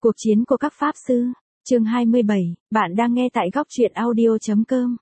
Cuộc chiến của các pháp sư. Chương 27, bạn đang nghe tại góc truyện audio.com.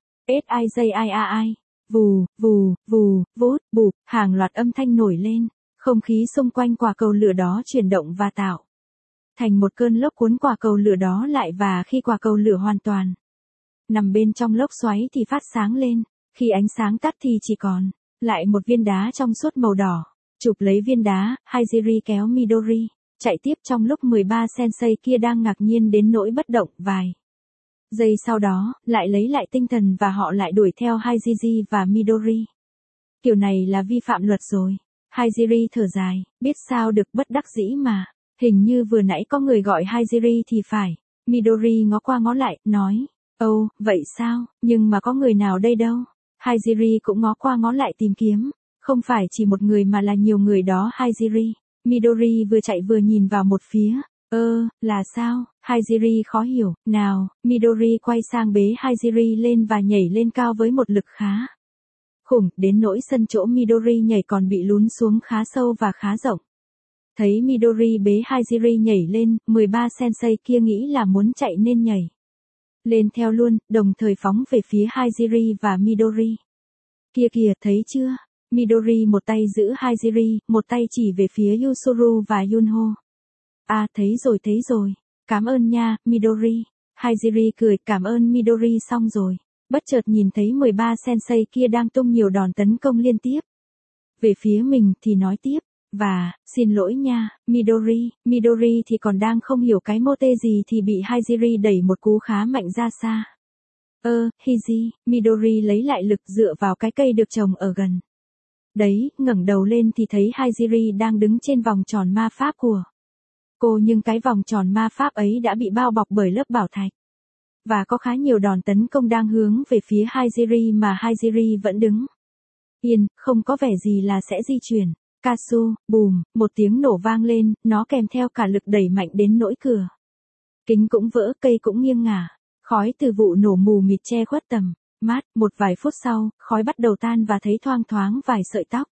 SIJIAI. Vù, vù, vù, vút, bụp, hàng loạt âm thanh nổi lên, không khí xung quanh quả cầu lửa đó chuyển động và tạo thành một cơn lốc cuốn quả cầu lửa đó lại, và khi quả cầu lửa hoàn toàn nằm bên trong lốc xoáy thì phát sáng lên, khi ánh sáng tắt thì chỉ còn lại một viên đá trong suốt màu đỏ. Chụp lấy viên đá, Hajiri kéo Midori chạy tiếp trong lúc 13 sensei kia đang ngạc nhiên đến nỗi bất động. Vài giây sau đó, lại lấy lại tinh thần và họ lại đuổi theo Hajiri và Midori. Kiểu này là vi phạm luật rồi. Hajiri thở dài, biết sao được, bất đắc dĩ mà. Hình như vừa nãy có người gọi Hajiri thì phải. Midori ngó qua ngó lại, nói, ồ, vậy sao, nhưng mà có người nào đây đâu. Hajiri cũng ngó qua ngó lại tìm kiếm. Không phải chỉ một người mà là nhiều người đó Hajiri. Midori vừa chạy vừa nhìn vào một phía. Là sao? Hajiri khó hiểu. Nào, Midori quay sang bế Hajiri lên và nhảy lên cao với một lực khá khủng, đến nỗi sân chỗ Midori nhảy còn bị lún xuống khá sâu và khá rộng. Thấy Midori bế Hajiri nhảy lên, 13 sensei kia nghĩ là muốn chạy nên nhảy lên theo luôn, đồng thời phóng về phía Hajiri và Midori. Kia kìa, thấy chưa? Midori một tay giữ Hajiri, một tay chỉ về phía Yuzuru và Yunho. À, thấy rồi. Cảm ơn nha, Midori. Hajiri cười, cảm ơn Midori xong rồi. Bất chợt nhìn thấy 13 sensei kia đang tung nhiều đòn tấn công liên tiếp về phía mình thì nói tiếp. Và, xin lỗi nha, Midori. Midori thì còn đang không hiểu cái mô tê gì thì bị Hajiri đẩy một cú khá mạnh ra xa. Hiji, Midori lấy lại lực dựa vào cái cây được trồng ở gần đấy, ngẩng đầu lên thì thấy Hajiri đang đứng trên vòng tròn ma pháp của cô, nhưng cái vòng tròn ma pháp ấy đã bị bao bọc bởi lớp bảo thạch. Và có khá nhiều đòn tấn công đang hướng về phía Hajiri mà Hajiri vẫn đứng yên, không có vẻ gì là sẽ di chuyển. Kasu, bùm, một tiếng nổ vang lên, nó kèm theo cả lực đẩy mạnh đến nỗi cửa kính cũng vỡ, cây cũng nghiêng ngả. Khói từ vụ nổ mù mịt che khuất tầm mắt. Một vài phút sau, khói bắt đầu tan và thấy thoang thoáng vài sợi tóc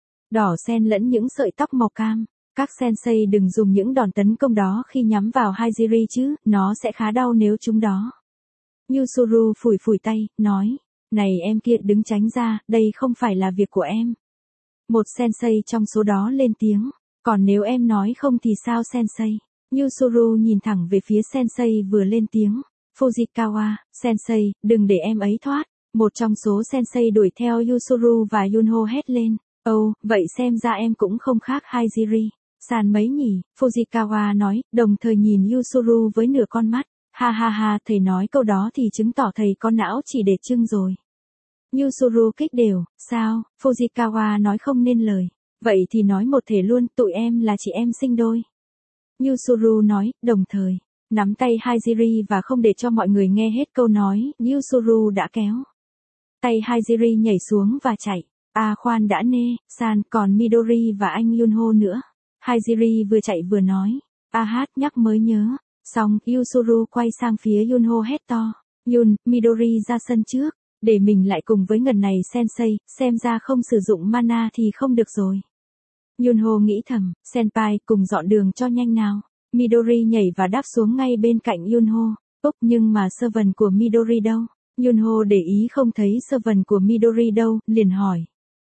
đỏ xen lẫn những sợi tóc màu cam. Các sensei đừng dùng những đòn tấn công đó khi nhắm vào Hajiri chứ, nó sẽ khá đau nếu chúng đó. Yuzuru phủi tay, nói, này em kia, đứng tránh ra, đây không phải là việc của em. Một sensei trong số đó lên tiếng, còn nếu em nói không thì sao sensei? Yuzuru nhìn thẳng về phía sensei vừa lên tiếng. Fujikawa, sensei, đừng để em ấy thoát. Một trong số sensei đuổi theo Yuzuru và Yunho hét lên. Vậy xem ra em cũng không khác Hajiri san mấy nhỉ? Fujikawa nói, đồng thời nhìn Yuzuru với nửa con mắt. Ha ha ha, thầy nói câu đó thì chứng tỏ thầy có não chỉ để trưng rồi. Yuzuru kích đều, sao? Fujikawa nói không nên lời. Vậy thì nói một thể luôn, tụi em là chị em sinh đôi. Yuzuru nói, đồng thời nắm tay Hajiri và không để cho mọi người nghe hết câu nói, Yuzuru đã kéo tay Hajiri nhảy xuống và chạy. À khoan đã nê, san, còn Midori và anh Yunho nữa. Hajiri vừa chạy vừa nói. Nhắc mới nhớ. Xong, Yuzuru quay sang phía Yunho hét to. Midori ra sân trước, để mình lại cùng với ngần này sensei, xem ra không sử dụng mana thì không được rồi. Yunho nghĩ thầm, senpai, cùng dọn đường cho nhanh nào. Midori nhảy và đáp xuống ngay bên cạnh Yunho. Nhưng mà servant của Midori đâu? Yunho để ý không thấy servant của Midori đâu, liền hỏi.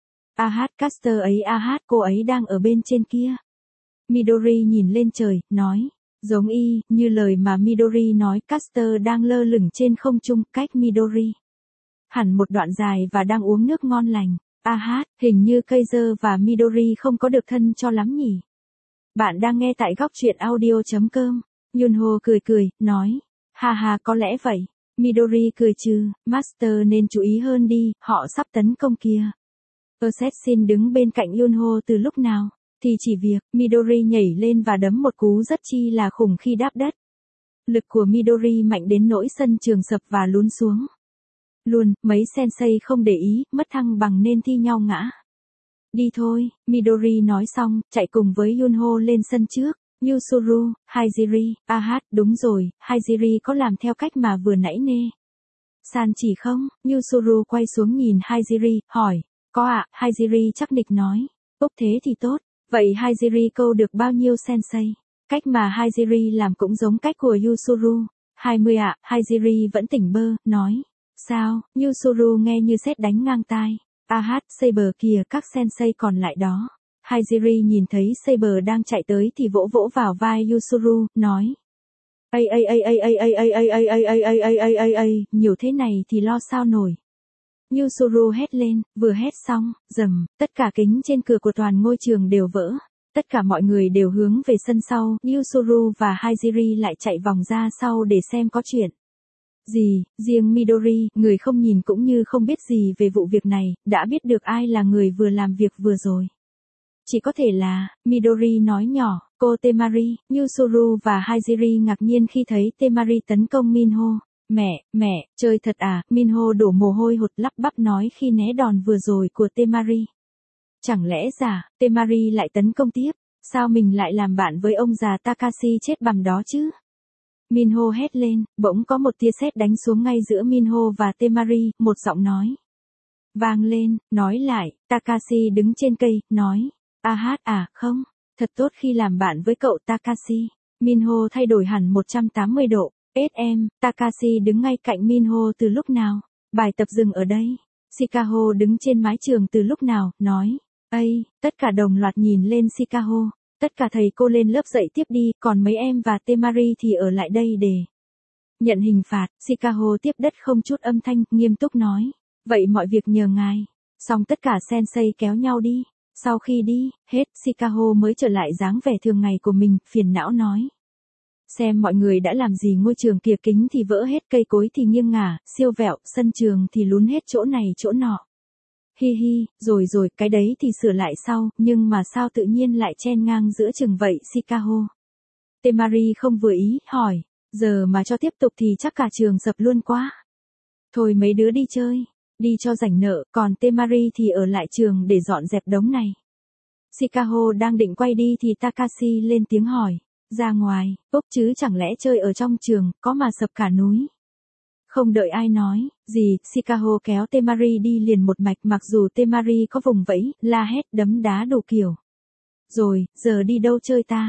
Caster ấy, cô ấy đang ở bên trên kia. Midori nhìn lên trời, nói. Giống y, như lời mà Midori nói, Caster đang lơ lửng trên không trung, cách Midori hẳn một đoạn dài và đang uống nước ngon lành. Hình như Kaiser và Midori không có được thân cho lắm nhỉ. Bạn đang nghe tại góc truyện audio.com. Yunho cười, nói. Ha, có lẽ vậy. Midori cười trừ, Master nên chú ý hơn đi, họ sắp tấn công kìa. Assassin đứng bên cạnh Yunho từ lúc nào, thì chỉ việc, Midori nhảy lên và đấm một cú rất chi là khủng khi đáp đất. Lực của Midori mạnh đến nỗi sân trường sập và lún xuống luôn, mấy sensei không để ý, mất thăng bằng nên thi nhau ngã. Đi thôi, Midori nói xong, chạy cùng với Yunho lên sân trước. Yuzuru, Hajiri, đúng rồi, Hajiri có làm theo cách mà vừa nãy nê. San chỉ không? Yuzuru quay xuống nhìn Hajiri, hỏi. Có ạ, Hajiri chắc nịch nói. Thế thì tốt. Vậy Hajiri câu được bao nhiêu sensei? Cách mà Hajiri làm cũng giống cách của Yuzuru. 20 ạ, Hajiri vẫn tỉnh bơ, nói. Sao, Yuzuru nghe như sét đánh ngang tai. Saber kìa, các sensei còn lại đó. Hajiri nhìn thấy Saber đang chạy tới thì vỗ vỗ vào vai Yuzuru, nói. Nhiều thế này thì lo sao nổi. Yuzuru hét lên, vừa hét xong, rầm, tất cả kính trên cửa của toàn ngôi trường đều vỡ. Tất cả mọi người đều hướng về sân sau, Yuzuru và Hajiri lại chạy vòng ra sau để xem có chuyện gì. Riêng Midori, người không nhìn cũng như không biết gì về vụ việc này, đã biết được ai là người vừa làm việc vừa rồi. Chỉ có thể là, Midori nói nhỏ, cô Temari. Yuzuru và Hajiri ngạc nhiên khi thấy Temari tấn công Minho. Mẹ, chơi thật à, Minho đổ mồ hôi hột lắp bắp nói khi né đòn vừa rồi của Temari. Chẳng lẽ giả, Temari lại tấn công tiếp, sao mình lại làm bạn với ông già Takashi chết bằm đó chứ? Minho hét lên, bỗng có một tia sét đánh xuống ngay giữa Minho và Temari, một giọng nói. Vang lên, nói lại, Takashi đứng trên cây, nói. Không, thật tốt khi làm bạn với cậu Takashi. Minho thay đổi hẳn 180 độ. Takashi đứng ngay cạnh Minho từ lúc nào? Bài tập dừng ở đây. Shikaho đứng trên mái trường từ lúc nào, nói. Tất cả đồng loạt nhìn lên Shikaho. Tất cả thầy cô lên lớp dạy tiếp đi, còn mấy em và Temari thì ở lại đây để nhận hình phạt. Shikaho tiếp đất không chút âm thanh, nghiêm túc nói. Vậy mọi việc nhờ ngài. Xong tất cả sensei kéo nhau đi. Sau khi đi, hết, Shikaho mới trở lại dáng vẻ thường ngày của mình, phiền não nói. Xem mọi người đã làm gì, ngôi trường kia kính thì vỡ hết, cây cối thì nghiêng ngả, siêu vẹo, sân trường thì lún hết chỗ này chỗ nọ. Rồi, cái đấy thì sửa lại sau, nhưng mà sao tự nhiên lại chen ngang giữa chừng vậy, Shikaho? Temari không vừa ý, hỏi, giờ mà cho tiếp tục thì chắc cả trường sập luôn quá. Thôi mấy đứa đi chơi, đi cho rảnh nợ, còn Temari thì ở lại trường để dọn dẹp đống này. Shikaho đang định quay đi thì Takashi lên tiếng hỏi, ra ngoài, chứ chẳng lẽ chơi ở trong trường, có mà sập cả núi. Không đợi ai nói gì, Shikaho kéo Temari đi liền một mạch, mặc dù Temari có vùng vẫy, la hét, đấm đá đủ kiểu. Rồi, giờ đi đâu chơi ta?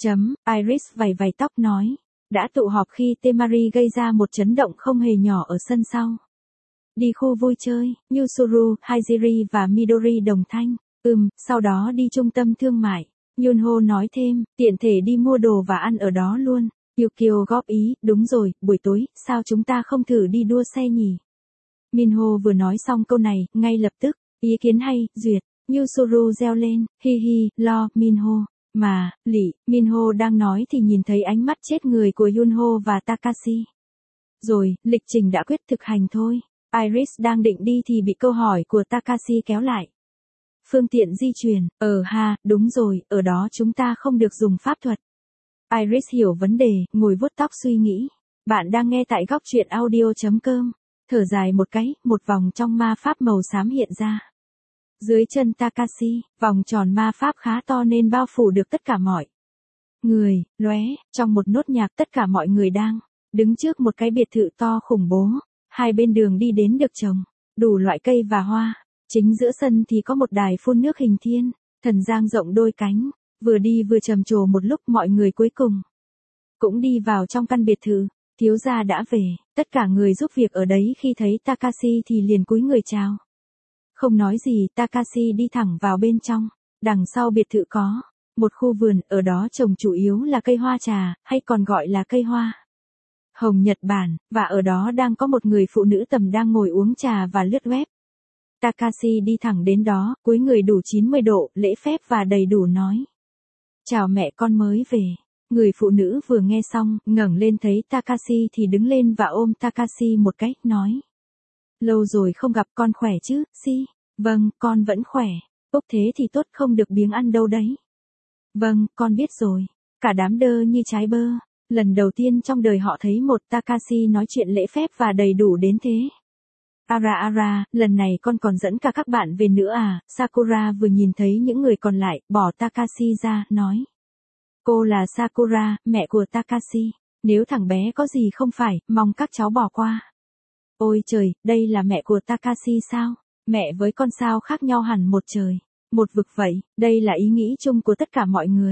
Iris vầy tóc nói. Đã tụ họp khi Temari gây ra một chấn động không hề nhỏ ở sân sau. Đi khu vui chơi, Yuzuru, Hajiri và Midori đồng thanh. Sau đó đi trung tâm thương mại. Yunho nói thêm, tiện thể đi mua đồ và ăn ở đó luôn. Yukio góp ý, đúng rồi, buổi tối, sao chúng ta không thử đi đua xe nhỉ? Minho vừa nói xong câu này, ngay lập tức, ý kiến hay, duyệt. Yuzuru reo lên, lo, Minho. Mà, Minho đang nói thì nhìn thấy ánh mắt chết người của Yunho và Takashi. Rồi, lịch trình đã quyết, thực hành thôi. Iris đang định đi thì bị câu hỏi của Takashi kéo lại. Phương tiện di chuyển, đúng rồi, ở đó chúng ta không được dùng pháp thuật. Iris hiểu vấn đề, ngồi vuốt tóc suy nghĩ. Bạn đang nghe tại góc truyện audio.com. Thở dài một cái, một vòng trong ma pháp màu xám hiện ra. Dưới chân Takashi, vòng tròn ma pháp khá to nên bao phủ được tất cả mọi người. Trong một nốt nhạc tất cả mọi người đang đứng trước một cái biệt thự to khủng bố. Hai bên đường đi đến được trồng đủ loại cây và hoa. Chính giữa sân thì có một đài phun nước hình thiên, thần dang rộng đôi cánh. Vừa đi vừa trầm trồ một lúc, mọi người cuối cùng cũng đi vào trong căn biệt thự. Thiếu gia đã về, tất cả người giúp việc ở đấy khi thấy Takashi thì liền cúi người chào. Không nói gì, Takashi đi thẳng vào bên trong. Đằng sau biệt thự có một khu vườn, ở đó trồng chủ yếu là cây hoa trà, hay còn gọi là cây hoa hồng Nhật Bản, và ở đó đang có một người phụ nữ tầm đang ngồi uống trà và lướt web. Takashi đi thẳng đến đó, cúi người đủ 90 độ, lễ phép và đầy đủ nói. Chào mẹ, con mới về. Người phụ nữ vừa nghe xong, ngẩng lên thấy Takashi thì đứng lên và ôm Takashi một cái, nói. Lâu rồi không gặp, con khỏe chứ, Vâng, con vẫn khỏe. Thế thì tốt, không được biếng ăn đâu đấy. Vâng, con biết rồi. Cả đám đơ như trái bơ. Lần đầu tiên trong đời họ thấy một Takashi nói chuyện lễ phép và đầy đủ đến thế. Lần này con còn dẫn cả các bạn về nữa à? Sakura vừa nhìn thấy những người còn lại, bỏ Takashi ra, nói. Cô là Sakura, mẹ của Takashi. Nếu thằng bé có gì không phải, mong các cháu bỏ qua. Ôi trời, đây là mẹ của Takashi sao? Mẹ với con sao khác nhau hẳn một trời, một vực vậy. Đây là ý nghĩ chung của tất cả mọi người.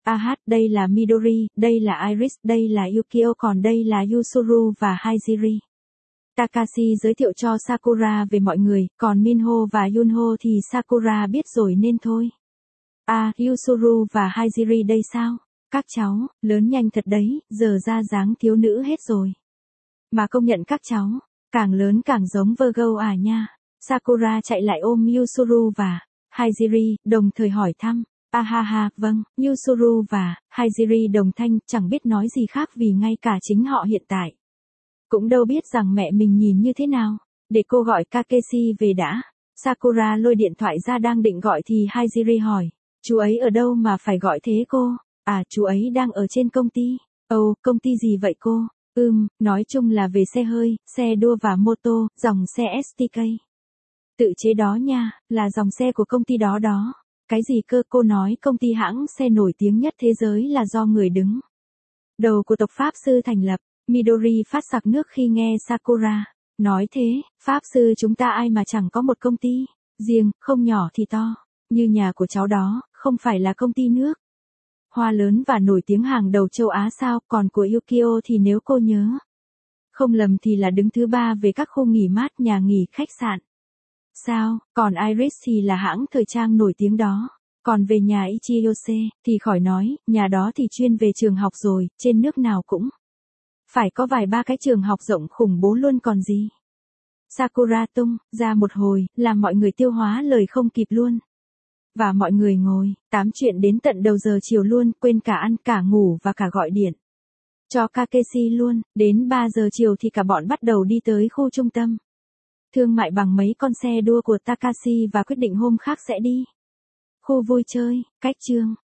Đây là Midori, đây là Iris, đây là Yukio, còn đây là Yuzuru và Haijiri. Takashi giới thiệu cho Sakura về mọi người, còn Minho và Yunho thì Sakura biết rồi nên thôi. Yuzuru và Haijiri đây sao? Các cháu, lớn nhanh thật đấy, giờ ra dáng thiếu nữ hết rồi. Mà công nhận các cháu, càng lớn càng giống Virgo à nha. Sakura chạy lại ôm Yuzuru và Haijiri, đồng thời hỏi thăm. Vâng, Yuzuru và Haijiri đồng thanh, chẳng biết nói gì khác vì ngay cả chính họ hiện tại cũng đâu biết rằng mẹ mình nhìn như thế nào. Để cô gọi Kakeshi về đã. Sakura lôi điện thoại ra đang định gọi thì Haijiri hỏi. Chú ấy ở đâu mà phải gọi thế cô? Chú ấy đang ở trên công ty. Công ty gì vậy cô? Nói chung là về xe hơi, xe đua và mô tô, dòng xe STK. Tự chế đó nha, là dòng xe của công ty đó đó. Cái gì cơ? Cô nói công ty hãng xe nổi tiếng nhất thế giới là do người đứng đầu của tộc Pháp sư thành lập. Midori phát sặc nước khi nghe Sakura nói thế. Pháp sư chúng ta ai mà chẳng có một công ty riêng, không nhỏ thì to, như nhà của cháu đó, không phải là công ty nước hoa lớn và nổi tiếng hàng đầu châu Á sao? Còn của Yukio thì nếu cô nhớ không lầm thì là đứng thứ 3 về các khu nghỉ mát, nhà nghỉ, khách sạn. Sao? Còn Iris thì là hãng thời trang nổi tiếng đó. Còn về nhà Ichiyose thì khỏi nói, nhà đó thì chuyên về trường học rồi, trên nước nào cũng phải có vài ba cái trường học rộng khủng bố luôn còn gì. Sakura tung ra một hồi, làm mọi người tiêu hóa lời không kịp luôn. Và mọi người ngồi, tám chuyện đến tận đầu giờ chiều luôn, quên cả ăn, cả ngủ và cả gọi điện cho Kakeshi luôn. Đến 3 giờ chiều thì cả bọn bắt đầu đi tới khu trung tâm thương mại bằng mấy con xe đua của Takashi và quyết định hôm khác sẽ đi khu vui chơi, cách chương.